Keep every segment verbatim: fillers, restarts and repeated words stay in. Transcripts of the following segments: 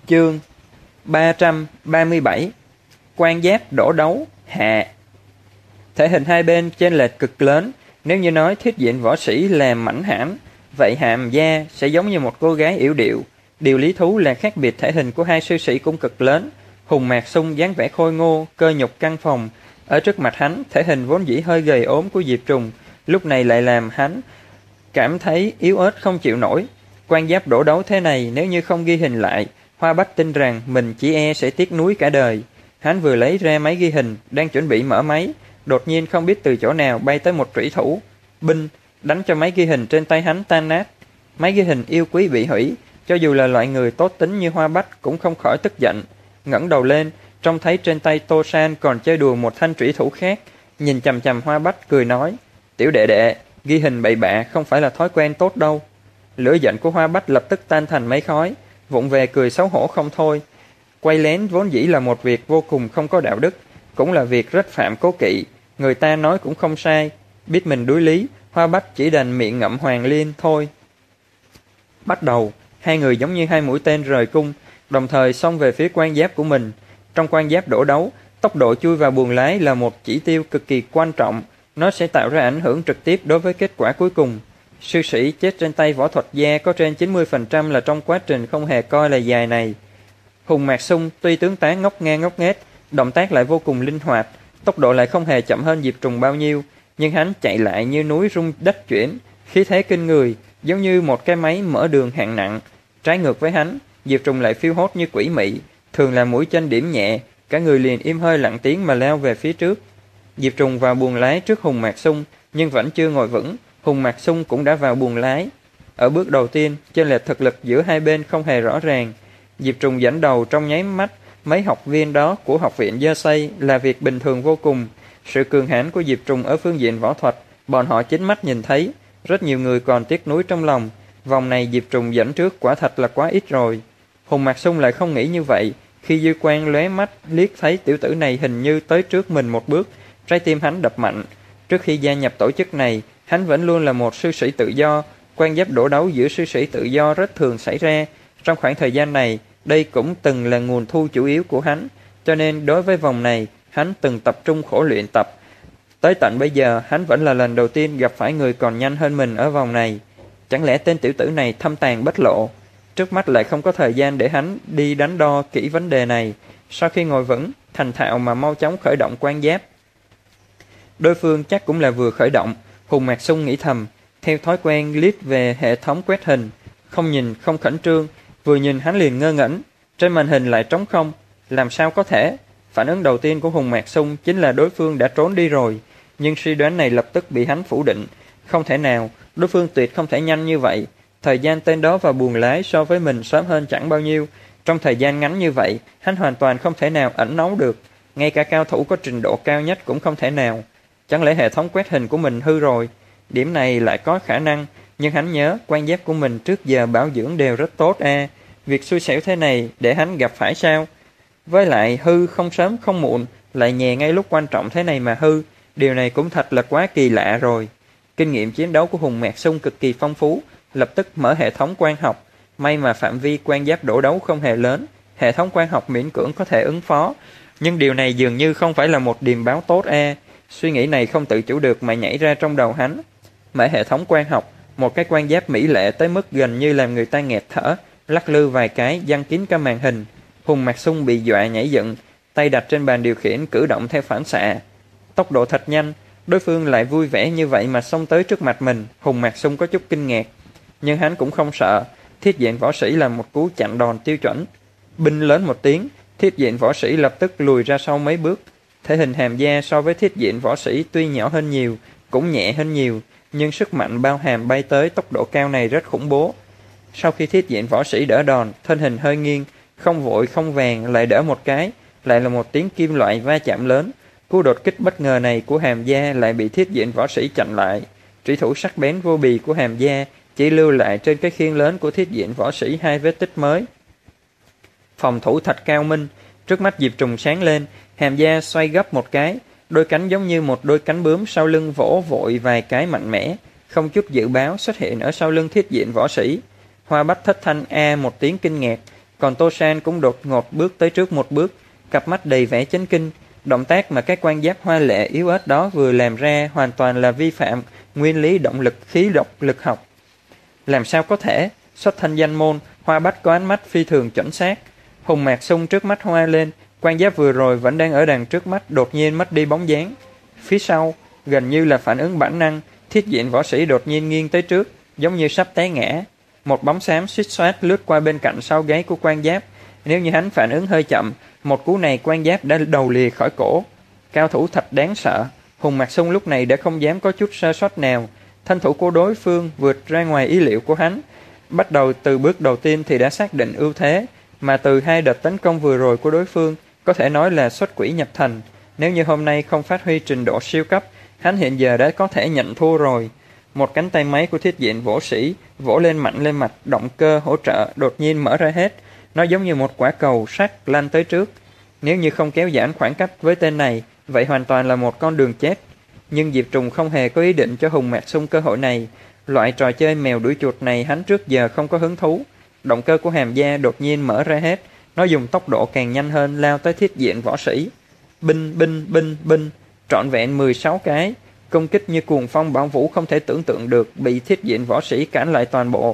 Chương ba trăm ba mươi bảy. Quan giáp đổ đấu hạ. Thể hình hai bên chênh lệch cực lớn. Nếu như nói Thiết Diện võ sĩ là mảnh hãm, vậy Hàm Gia sẽ giống như một cô gái yểu điệu. Điều lý thú là khác biệt thể hình của hai sư sĩ cũng cực lớn. Hùng Mạc Sung dáng vẻ khôi ngô, cơ nhục căng phòng. Ở trước mặt hắn, thể hình vốn dĩ hơi gầy ốm của Diệp Trùng lúc này lại làm hắn cảm thấy yếu ớt không chịu nổi. Quan giáp đổ đấu thế này nếu như không ghi hình lại, Hoa Bách tin rằng mình chỉ e sẽ tiếc nuối cả đời. Hắn vừa lấy ra máy ghi hình, đang chuẩn bị mở máy, đột nhiên không biết từ chỗ nào bay tới một trủy thủ binh, đánh cho máy ghi hình trên tay hắn tan nát. Máy ghi hình yêu quý bị hủy, cho dù là loại người tốt tính như Hoa Bách cũng không khỏi tức giận. Ngẩng đầu lên, trông thấy trên tay Tô San còn chơi đùa một thanh trủy thủ khác, nhìn chằm chằm Hoa Bách cười nói: "Tiểu đệ đệ, ghi hình bậy bạ không phải là thói quen tốt đâu." Lửa giận của Hoa Bách lập tức tan thành mấy khói, vụng về cười xấu hổ không thôi. Quay lén vốn dĩ là một việc vô cùng không có đạo đức, cũng là việc rất phạm cố kỵ. Người ta nói cũng không sai, biết mình đuối lý, Hoa Bách chỉ đành miệng ngậm hoàng liên thôi. Bắt đầu, hai người giống như hai mũi tên rời cung, đồng thời xông về phía quan giáp của mình. Trong quan giáp đổ đấu, tốc độ chui vào buồng lái là một chỉ tiêu cực kỳ quan trọng, nó sẽ tạo ra ảnh hưởng trực tiếp đối với kết quả cuối cùng. Sư sĩ chết trên tay võ thuật gia có trên chín mươi phần trăm là trong quá trình không hề coi là dài này. Hùng Mạc Sung tuy tướng tá ngốc ngang ngốc nghếch, động tác lại vô cùng linh hoạt, tốc độ lại không hề chậm hơn Diệp Trùng bao nhiêu, nhưng hắn chạy lại như núi rung đất chuyển, khí thế kinh người, giống như một cái máy mở đường hạng nặng. Trái ngược với hắn, Diệp Trùng lại phiêu hốt như quỷ mị, thường là mũi chân điểm nhẹ, cả người liền im hơi lặng tiếng mà leo về phía trước. Diệp Trùng vào buồng lái trước Hùng Mạc Sung, nhưng vẫn chưa ngồi vững. Hùng Mạc Sung cũng đã vào buồng lái. Ở bước đầu tiên, chênh lệch thực lực giữa hai bên không hề rõ ràng. Diệp Trùng dẫn đầu trong nháy mắt mấy học viên đó của học viện Dơ Xây là việc bình thường vô cùng. Sự cường hãn của Diệp Trùng ở phương diện võ thuật, bọn họ chính mắt nhìn thấy. Rất nhiều người còn tiếc nuối trong lòng. Vòng này Diệp Trùng dẫn trước quả thật là quá ít rồi. Hùng Mạc Sung lại không nghĩ như vậy. Khi dư quan lóe mắt liếc thấy tiểu tử này hình như tới trước mình một bước, trái tim hắn đập mạnh. Trước khi gia nhập tổ chức này, hắn vẫn luôn là một sư sĩ tự do. Quan giáp đổ đấu giữa sư sĩ tự do rất thường xảy ra. Trong khoảng thời gian này, đây cũng từng là nguồn thu chủ yếu của hắn, cho nên đối với vòng này, hắn từng tập trung khổ luyện tập. Tới tận bây giờ, hắn vẫn là lần đầu tiên gặp phải người còn nhanh hơn mình ở vòng này. Chẳng lẽ tên tiểu tử này thâm tàng bất lộ? Trước mắt lại không có thời gian để hắn đi đánh đo kỹ vấn đề này. Sau khi ngồi vững, thành thạo mà mau chóng khởi động quan giáp. Đối phương chắc cũng là vừa khởi động. Hùng Mạc Sung nghĩ thầm, theo thói quen liếc về hệ thống quét hình, không nhìn không khẩn trương, vừa nhìn hắn liền ngơ ngẩn, trên màn hình lại trống không, làm sao có thể? Phản ứng đầu tiên của Hùng Mạc Sung chính là đối phương đã trốn đi rồi, nhưng suy đoán này lập tức bị hắn phủ định, không thể nào, đối phương tuyệt không thể nhanh như vậy, thời gian tên đó vào buồng lái so với mình sớm hơn chẳng bao nhiêu, trong thời gian ngắn như vậy, hắn hoàn toàn không thể nào ẩn náu được, ngay cả cao thủ có trình độ cao nhất cũng không thể nào. Chẳng lẽ hệ thống quét hình của mình hư rồi? Điểm này lại có khả năng, nhưng hắn nhớ quan giáp của mình trước giờ bảo dưỡng đều rất tốt a. À. Việc xui xẻo thế này để hắn gặp phải sao? Với lại hư không sớm không muộn, lại nhè ngay lúc quan trọng thế này mà hư, điều này cũng thật là quá kỳ lạ rồi. Kinh nghiệm chiến đấu của Hùng Mạc Sung cực kỳ phong phú, lập tức mở hệ thống quan học. May mà phạm vi quan giáp đổ đấu không hề lớn, hệ thống quan học miễn cưỡng có thể ứng phó. Nhưng điều này dường như không phải là một điềm báo tốt a. À. Suy nghĩ này không tự chủ được mà nhảy ra trong đầu hắn. Mở hệ thống quan học, một cái quan giáp mỹ lệ tới mức gần như làm người ta nghẹt thở, lắc lư vài cái giăng kín cả màn hình. Hùng Mạc Sung bị dọa nhảy dựng, tay đặt trên bàn điều khiển cử động theo phản xạ. Tốc độ thật nhanh, đối phương lại vui vẻ như vậy mà xông tới trước mặt mình. Hùng Mạc Sung có chút kinh ngạc, nhưng hắn cũng không sợ. Thiết Diện võ sĩ là một cú chặn đòn tiêu chuẩn. Binh lớn một tiếng, Thiết Diện võ sĩ lập tức lùi ra sau mấy bước. Thể hình Hàm Gia so với Thiết Diện võ sĩ tuy nhỏ hơn nhiều, cũng nhẹ hơn nhiều, nhưng sức mạnh bao hàm bay tới tốc độ cao này rất khủng bố. Sau khi Thiết Diện võ sĩ đỡ đòn, thân hình hơi nghiêng, không vội không vàng lại đỡ một cái, lại là một tiếng kim loại va chạm lớn. Cú đột kích bất ngờ này của Hàm Gia lại bị Thiết Diện võ sĩ chặn lại. Trủy thủ sắc bén vô bì của Hàm Gia chỉ lưu lại trên cái khiên lớn của Thiết Diện võ sĩ hai vết tích mới. Phòng thủ thật cao minh, trước mắt Diệp Trùng sáng lên, Hàm Gia xoay gấp một cái, đôi cánh giống như một đôi cánh bướm sau lưng vỗ vội vài cái mạnh mẽ, không chút dự báo xuất hiện ở sau lưng Thiết Diện võ sĩ. Hoa Bách thất thanh a một tiếng kinh ngạc, Còn Tô San cũng đột ngột bước tới trước một bước, cặp mắt đầy vẻ chấn kinh. Động tác mà cái quan giáp hoa lệ yếu ớt đó vừa làm ra hoàn toàn là vi phạm nguyên lý động lực khí độc lực học. Làm sao có thể? Xuất thân danh môn, Hoa Bách có ánh mắt phi thường chuẩn xác. Hùng Mạc Sung trước mắt hoa lên, quan giáp vừa rồi vẫn đang ở đằng trước mắt đột nhiên mất đi bóng dáng. Phía sau, gần như là phản ứng bản năng, thiết diện võ sĩ đột nhiên nghiêng tới trước, giống như sắp té ngã. Một bóng xám suýt xoát lướt qua bên cạnh sau gáy của quan giáp. Nếu như hắn phản ứng hơi chậm, một cú này quan giáp đã đầu lìa khỏi cổ. Cao thủ thật đáng sợ. Hùng Mạc Sung lúc này đã không dám có chút sơ sót nào. Thân thủ của đối phương vượt ra ngoài ý liệu của hắn. Bắt đầu từ bước đầu tiên thì đã xác định ưu thế, mà từ hai đợt tấn công vừa rồi của đối phương có thể nói là xuất quỷ nhập thần. Nếu như hôm nay không phát huy trình độ siêu cấp, hắn hiện giờ đã có thể nhận thua rồi. Một cánh tay máy của thiết diện võ sĩ vỗ lên mạnh lên mặt, động cơ hỗ trợ đột nhiên mở ra hết. Nó giống như một quả cầu sắt lăn tới trước. Nếu như không kéo giãn khoảng cách với tên này, vậy hoàn toàn là một con đường chết. Nhưng Diệp Trùng không hề có ý định cho Hùng Mạc Sung cơ hội này. Loại trò chơi mèo đuổi chuột này hắn trước giờ không có hứng thú. Động cơ của Hàm Gia đột nhiên mở ra hết. Nó dùng tốc độ càng nhanh hơn lao tới thiết diện võ sĩ. Binh, binh, binh, binh. Trọn vẹn mười sáu cái. Công kích như cuồng phong bão vũ không thể tưởng tượng được, bị thiết diện võ sĩ cản lại toàn bộ.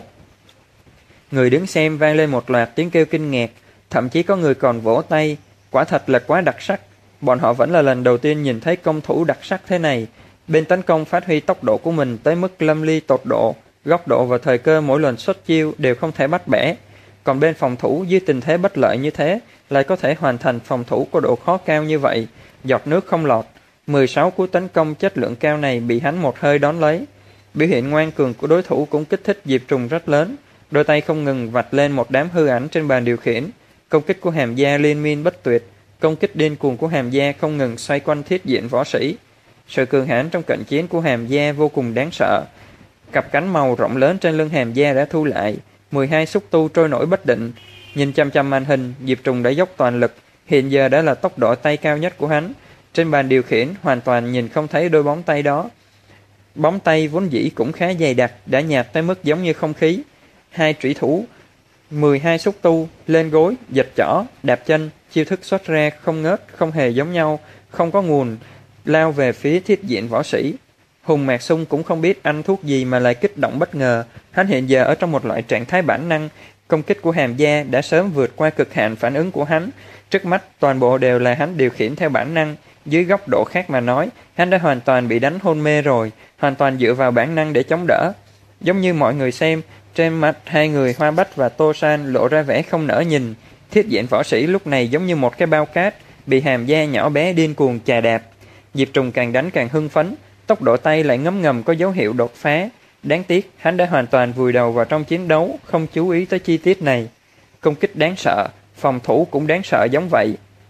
Người đứng xem vang lên một loạt tiếng kêu kinh ngạc. Thậm chí có người còn vỗ tay. Quả thật là quá đặc sắc. Bọn họ vẫn là lần đầu tiên nhìn thấy công thủ đặc sắc thế này. Bên tấn công phát huy tốc độ của mình tới mức lâm ly tột độ, góc độ và thời cơ mỗi lần xuất chiêu đều không thể bắt bẻ. Còn bên phòng thủ dưới tình thế bất lợi như thế, lại có thể hoàn thành phòng thủ có độ khó cao như vậy, giọt nước không lọt. mười sáu cú tấn công chất lượng cao này bị hắn một hơi đón lấy. Biểu hiện ngoan cường của đối thủ cũng kích thích Diệp Trùng rất lớn. Đôi tay không ngừng vạch lên một đám hư ảnh trên bàn điều khiển. Công kích của Hàm Gia liên miên bất tuyệt. Công kích điên cuồng của Hàm Gia không ngừng xoay quanh thiết diện võ sĩ. Sự cường hãn trong cận chiến của Hàm Gia vô cùng đáng sợ. Cặp cánh màu rộng lớn trên lưng Hàm Gia đã thu lại. mười hai xúc tu trôi nổi bất định. Nhìn chăm chăm màn hình, Diệp Trùng đã dốc toàn lực. Hiện giờ đã là tốc độ tay cao nhất của hắn. Trên bàn điều khiển hoàn toàn nhìn không thấy đôi bóng tay đó. Bóng tay vốn dĩ cũng khá dày đặc, đã nhạt tới mức giống như không khí. Hai trủy thủ, mười hai xúc tu, lên gối, giật chỏ, đạp chân, chiêu thức xuất ra không ngớt, không hề giống nhau, không có nguồn, lao về phía thiết diện võ sĩ. Hùng Mạc Sung cũng không biết ăn thuốc gì mà lại kích động bất ngờ. Hắn hiện giờ ở trong một loại trạng thái bản năng. Công kích của Hàm Gia đã sớm vượt qua cực hạn phản ứng của hắn. Trước mắt toàn bộ đều là hắn điều khiển theo bản năng. Dưới góc độ khác mà nói, hắn đã hoàn toàn bị đánh hôn mê rồi, hoàn toàn dựa vào bản năng để chống đỡ. Giống như mọi người xem, trên mặt hai người Hoa Bách và Tô San lộ ra vẻ không nỡ nhìn. Thiết diện võ sĩ lúc này giống như một cái bao cát, bị Hàm Gia nhỏ bé điên cuồng chà đạp. Diệp Trùng càng đánh càng hưng phấn, tốc độ tay lại ngấm ngầm có dấu hiệu đột phá. Đáng tiếc, hắn đã hoàn toàn vùi đầu vào trong chiến đấu, không chú ý tới chi tiết này. Công kích đáng sợ, phòng thủ cũng đáng sợ giống vậy.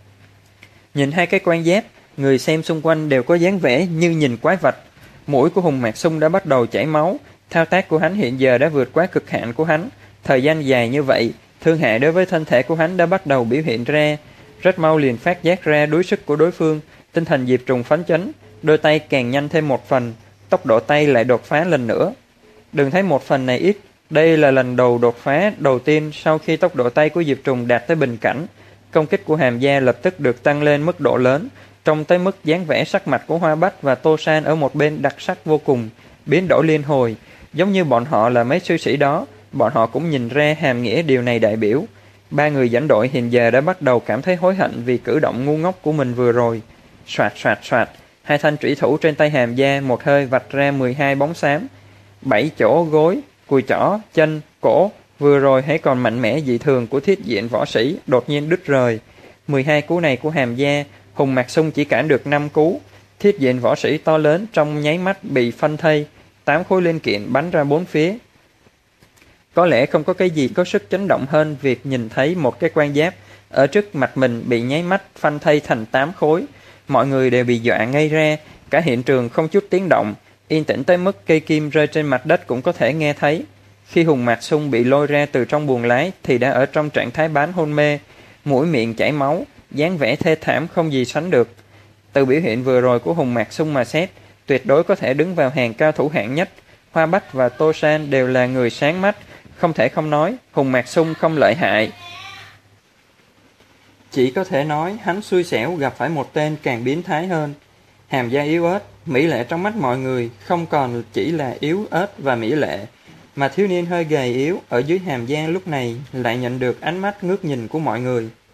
Nhìn hai cái quan giáp, người xem xung quanh đều có dáng vẻ như nhìn quái vật. Mũi của Hùng Mạc Sung đã bắt đầu chảy máu. Thao tác của hắn hiện giờ đã vượt quá cực hạn của hắn. Thời gian dài như vậy, thương hại đối với thân thể của hắn đã bắt đầu biểu hiện ra. Rất mau liền phát giác ra đối sức của đối phương. Tinh thần Diệp Trùng phấn chấn, đôi tay càng nhanh thêm một phần, tốc độ tay lại đột phá lần nữa. Đừng thấy một phần này ít, đây là lần đầu đột phá đầu tiên sau khi tốc độ tay của Diệp Trùng đạt tới bình cảnh. Công kích của Hàm Gia lập tức được tăng lên mức độ lớn, trông tới mức dáng vẻ sắc mặt của Hoa Bách và Tô San ở một bên đặc sắc vô cùng, biến đổi liên hồi, giống như bọn họ là mấy sư sĩ đó, bọn họ cũng nhìn ra hàm nghĩa điều này đại biểu. Ba người dẫn đội hiện giờ đã bắt đầu cảm thấy hối hận vì cử động ngu ngốc của mình vừa rồi. Soạt soạt soạt, hai thanh trủy thủ trên tay Hàm Gia một hơi vạch ra mười hai bóng xám. Bảy chỗ gối, cùi chỏ, chân, cổ, vừa rồi hãy còn mạnh mẽ dị thường của thiết diện võ sĩ đột nhiên đứt rời. mười hai cú này của Hàm Gia, Hùng Mạc Sung chỉ cản được năm cú. Thiết diện võ sĩ to lớn trong nháy mắt bị phân thây, tám khối linh kiện bắn ra bốn phía. Có lẽ không có cái gì có sức chấn động hơn việc nhìn thấy một cái quan giáp ở trước mặt mình bị nháy mắt phân thây thành tám khối. Mọi người đều bị dọa ngây ra, cả hiện trường không chút tiếng động, yên tĩnh tới mức cây kim rơi trên mặt đất cũng có thể nghe thấy. Khi Hùng Mạc Sung bị lôi ra từ trong buồng lái thì đã ở trong trạng thái bán hôn mê, mũi miệng chảy máu, dáng vẻ thê thảm không gì sánh được. Từ biểu hiện vừa rồi của Hùng Mạc Sung mà xét, tuyệt đối có thể đứng vào hàng cao thủ hạng nhất. Hoa Bách và Tô San đều là người sáng mắt, không thể không nói Hùng Mạc Sung không lợi hại. Chỉ có thể nói hắn xui xẻo gặp phải một tên càng biến thái hơn. Hàm da yếu ớt, mỹ lệ trong mắt mọi người không còn chỉ là yếu ớt và mỹ lệ, mà thiếu niên hơi gầy yếu ở dưới hàm da lúc này lại nhận được ánh mắt ngước nhìn của mọi người.